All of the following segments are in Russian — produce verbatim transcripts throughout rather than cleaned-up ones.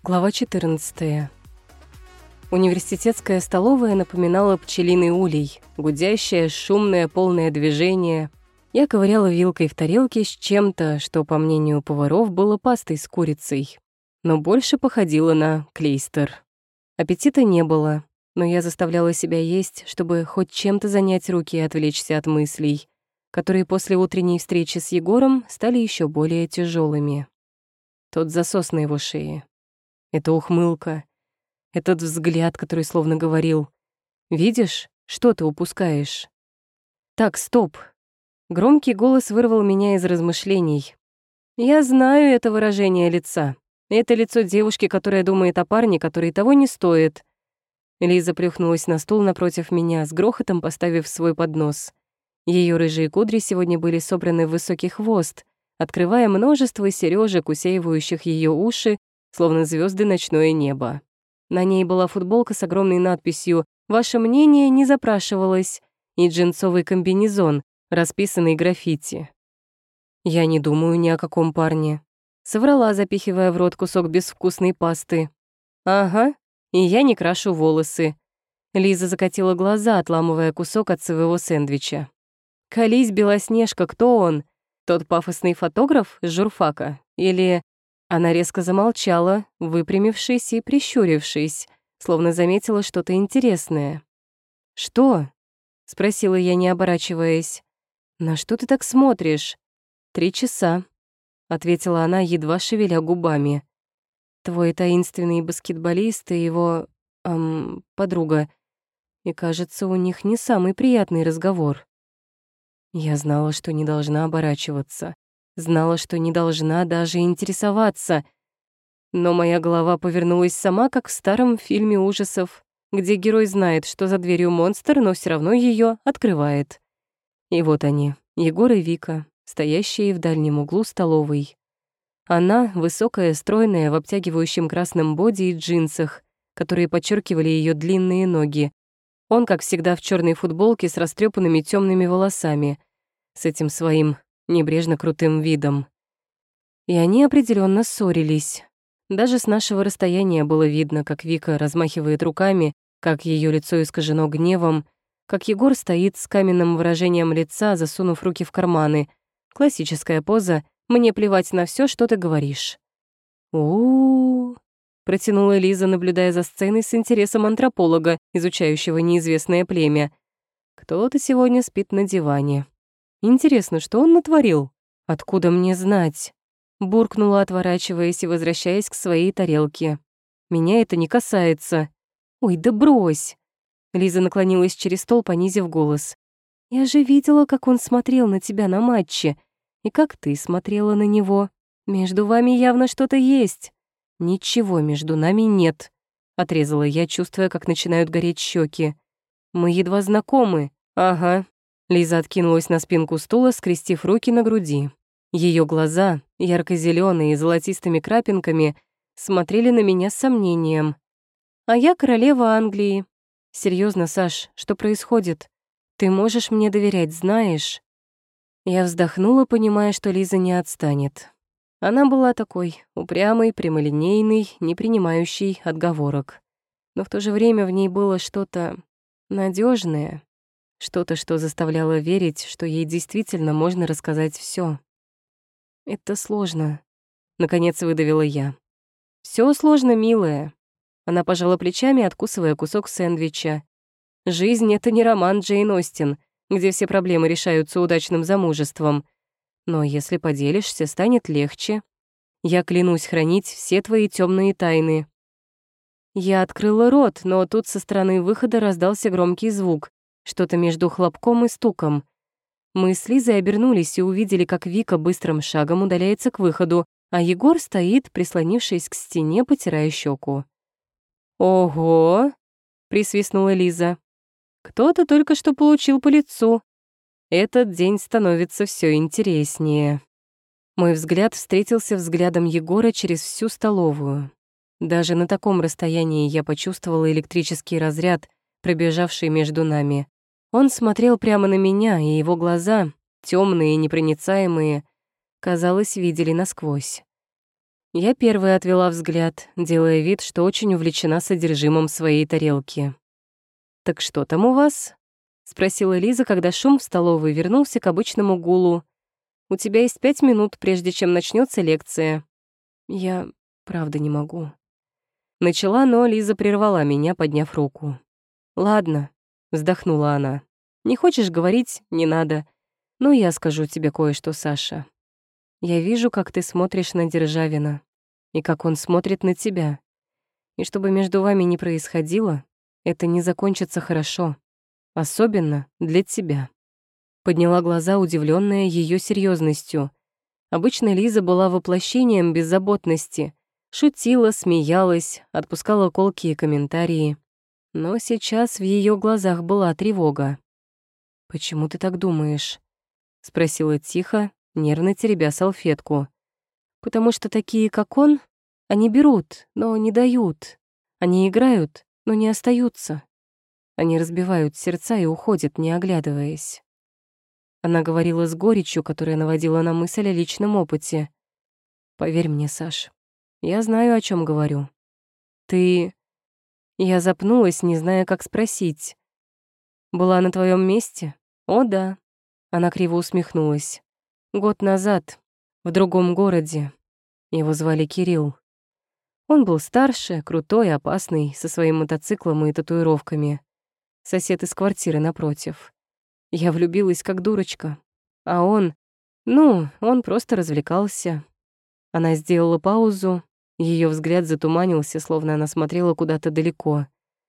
Глава четырнадцатая. Университетская столовая напоминала пчелиный улей, гудящее, шумное, полное движение. Я ковыряла вилкой в тарелке с чем-то, что, по мнению поваров, было пастой с курицей, но больше походило на клейстер. Аппетита не было, но я заставляла себя есть, чтобы хоть чем-то занять руки и отвлечься от мыслей, которые после утренней встречи с Егором стали еще более тяжелыми. Тот засос на его шее. Эта ухмылка, этот взгляд, который словно говорил: «Видишь, что ты упускаешь?» «Так, стоп!» Громкий голос вырвал меня из размышлений. Я знаю это выражение лица. Это лицо девушки, которая думает о парне, который того не стоит. Лиза плюхнулась на стул напротив меня, с грохотом поставив свой поднос. Ее рыжие кудри сегодня были собраны в высокий хвост, открывая множество сережек, усеивающих ее уши, словно звезды ночное небо. На ней была футболка с огромной надписью «Ваше мнение не запрашивалось» и джинсовый комбинезон, расписанный граффити. «Я не думаю ни о каком парне», — соврала, запихивая в рот кусок безвкусной пасты. «Ага, и я не крашу волосы». Лиза закатила глаза, отламывая кусок от своего сэндвича. «Колись, Белоснежка, кто он? Тот пафосный фотограф с журфака? Или...» Она резко замолчала, выпрямившись и прищурившись, словно заметила что-то интересное. «Что?» — спросила я, не оборачиваясь. «На что ты так смотришь?» «Три часа», — ответила она, едва шевеля губами. «Твой таинственный баскетболист и его... эм... подруга. И, кажется, у них не самый приятный разговор». Я знала, что не должна оборачиваться. Знала, что не должна даже интересоваться. Но моя голова повернулась сама, как в старом фильме ужасов, где герой знает, что за дверью монстр, но все равно ее открывает. И вот они, Егор и Вика, стоящие в дальнем углу столовой. Она, высокая, стройная, в обтягивающем красном боди и джинсах, которые подчеркивали ее длинные ноги. Он, как всегда, в черной футболке с растрепанными темными волосами, с этим своим небрежно крутым видом. И они определенно ссорились. Даже с нашего расстояния было видно, как Вика размахивает руками, как ее лицо искажено гневом, как Егор стоит с каменным выражением лица, засунув руки в карманы. Классическая поза «мне плевать на все, что ты говоришь». «У-у-у», протянула Лиза, наблюдая за сценой с интересом антрополога, изучающего неизвестное племя. «Кто-то сегодня спит на диване. Интересно, что он натворил? Откуда мне знать?» Буркнула, отворачиваясь и возвращаясь к своей тарелке. «Меня это не касается». «Ой, да брось!» Лиза наклонилась через стол, понизив голос. «Я же видела, как он смотрел на тебя на матче, и как ты смотрела на него. Между вами явно что-то есть». «Ничего между нами нет», — отрезала я, чувствуя, как начинают гореть щеки. «Мы едва знакомы». «Ага». Лиза откинулась на спинку стула, скрестив руки на груди. Ее глаза, ярко-зеленые, с золотистыми крапинками, смотрели на меня с сомнением. «А я королева Англии. Серьезно, Саш, что происходит? Ты можешь мне доверять, знаешь?» Я вздохнула, понимая, что Лиза не отстанет. Она была такой, упрямой, прямолинейной, не принимающей отговорок. Но в то же время в ней было что-то надежное. Что-то, что заставляло верить, что ей действительно можно рассказать все. «Это сложно», — наконец выдавила я. Все сложно, милая». Она пожала плечами, откусывая кусок сэндвича. «Жизнь — это не роман Джейн Остин, где все проблемы решаются удачным замужеством. Но если поделишься, станет легче. Я клянусь хранить все твои темные тайны». Я открыла рот, но тут со стороны выхода раздался громкий звук. Что-то между хлопком и стуком. Мы с Лизой обернулись и увидели, как Вика быстрым шагом удаляется к выходу, а Егор стоит, прислонившись к стене, потирая щеку. «Ого!» — присвистнула Лиза. «Кто-то только что получил по лицу. Этот день становится все интереснее». Мой взгляд встретился взглядом Егора через всю столовую. Даже на таком расстоянии я почувствовала электрический разряд, пробежавший между нами. Он смотрел прямо на меня, и его глаза, темные и непроницаемые, казалось, видели насквозь. Я первая отвела взгляд, делая вид, что очень увлечена содержимым своей тарелки. «Так что там у вас?» — спросила Лиза, когда шум в столовой вернулся к обычному гулу. «У тебя есть пять минут, прежде чем начнется лекция». «Я правда не могу». Начала, но Лиза прервала меня, подняв руку. «Ладно», — вздохнула она. «Не хочешь говорить — не надо. Но я скажу тебе кое-что, Саша. Я вижу, как ты смотришь на Державина, и как он смотрит на тебя. И что бы между вами ни происходило, это не закончится хорошо. Особенно для тебя». Подняла глаза, удивленная ее серьезностью. Обычно Лиза была воплощением беззаботности. Шутила, смеялась, отпускала колкие комментарии. Но сейчас в ее глазах была тревога. «Почему ты так думаешь?» — спросила тихо, нервно теребя салфетку. «Потому что такие, как он, они берут, но не дают. Они играют, но не остаются. Они разбивают сердца и уходят, не оглядываясь». Она говорила с горечью, которая наводила на мысль о личном опыте. «Поверь мне, Саш, я знаю, о чем говорю. Ты...» Я запнулась, не зная, как спросить. «Была на твоем месте?» «О, да». Она криво усмехнулась. «Год назад, в другом городе. Его звали Кирилл. Он был старше, крутой, опасный, со своим мотоциклом и татуировками. Сосед из квартиры напротив. Я влюбилась как дурочка. А он... Ну, он просто развлекался». Она сделала паузу, ее взгляд затуманился, словно она смотрела куда-то далеко.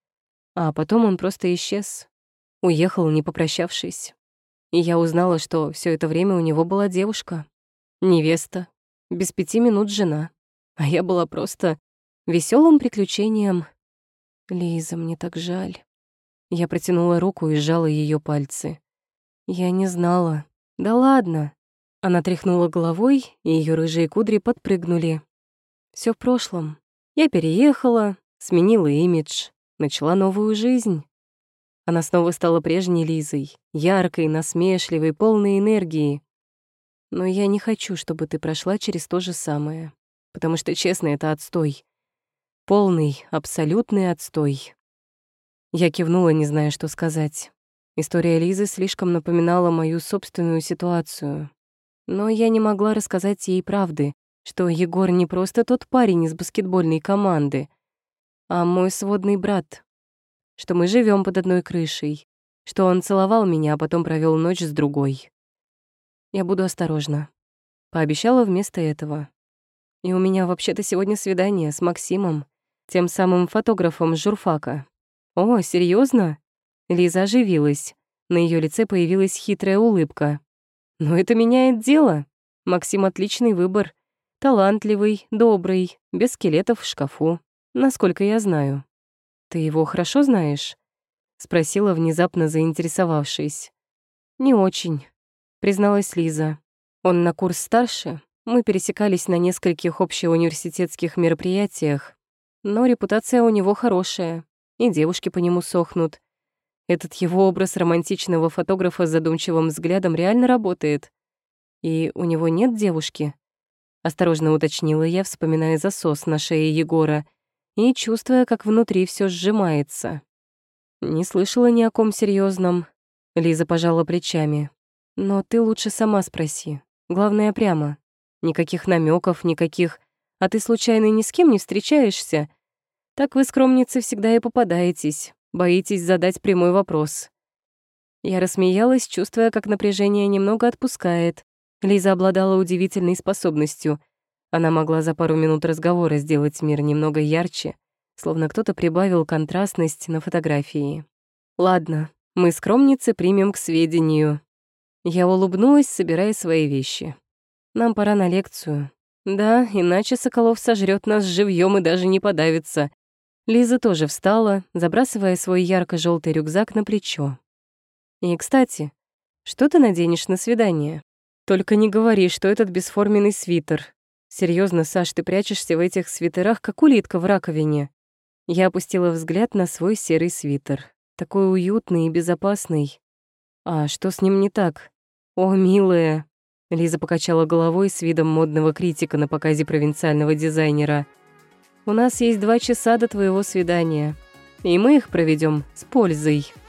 А потом он просто исчез. Уехал, не попрощавшись. И я узнала, что все это время у него была девушка. Невеста. Без пяти минут жена. А я была просто веселым приключением. «Лиза, мне так жаль». Я протянула руку и сжала ее пальцы. «Я не знала». «Да ладно». Она тряхнула головой, и ее рыжие кудри подпрыгнули. Все в прошлом. Я переехала, сменила имидж, начала новую жизнь. Она снова стала прежней Лизой, яркой, насмешливой, полной энергии. Но я не хочу, чтобы ты прошла через то же самое, потому что, честно, это отстой. Полный, абсолютный отстой. Я кивнула, не зная, что сказать. История Лизы слишком напоминала мою собственную ситуацию. Но я не могла рассказать ей правды, что Егор не просто тот парень из баскетбольной команды, а мой сводный брат, что мы живем под одной крышей, что он целовал меня, а потом провел ночь с другой. Я буду осторожна. Пообещала вместо этого. И у меня вообще-то сегодня свидание с Максимом, тем самым фотографом с журфака. О, серьезно? Лиза оживилась. На ее лице появилась хитрая улыбка. Но это меняет дело. Максим — отличный выбор. Талантливый, добрый, без скелетов в шкафу. Насколько я знаю. «Ты его хорошо знаешь?» — спросила, внезапно заинтересовавшись. «Не очень», — призналась Лиза. «Он на курс старше, мы пересекались на нескольких общеуниверситетских мероприятиях, но репутация у него хорошая, и девушки по нему сохнут. Этот его образ романтичного фотографа с задумчивым взглядом реально работает. И у него нет девушки?» — осторожно уточнила я, вспоминая засос на шее Егора, и чувствуя, как внутри все сжимается. «Не слышала ни о ком серьезном. Лиза пожала плечами. «Но ты лучше сама спроси. Главное, прямо. Никаких намеков, никаких «а ты случайно ни с кем не встречаешься?» Так вы, скромницы, всегда и попадаетесь, боитесь задать прямой вопрос». Я рассмеялась, чувствуя, как напряжение немного отпускает. Лиза обладала удивительной способностью. Она могла за пару минут разговора сделать мир немного ярче, словно кто-то прибавил контрастность на фотографии. «Ладно, мы, скромницы, примем к сведению». Я улыбнулась, собирая свои вещи. «Нам пора на лекцию. Да, иначе Соколов сожрет нас живьем и даже не подавится». Лиза тоже встала, забрасывая свой ярко желтый рюкзак на плечо. «И, кстати, что ты наденешь на свидание? Только не говори, что этот бесформенный свитер. Серьезно, Саш, ты прячешься в этих свитерах, как улитка в раковине». Я опустила взгляд на свой серый свитер. Такой уютный и безопасный. А что с ним не так? О, милая. Лиза покачала головой с видом модного критика на показе провинциального дизайнера. «У нас есть два часа до твоего свидания, и мы их проведем с пользой».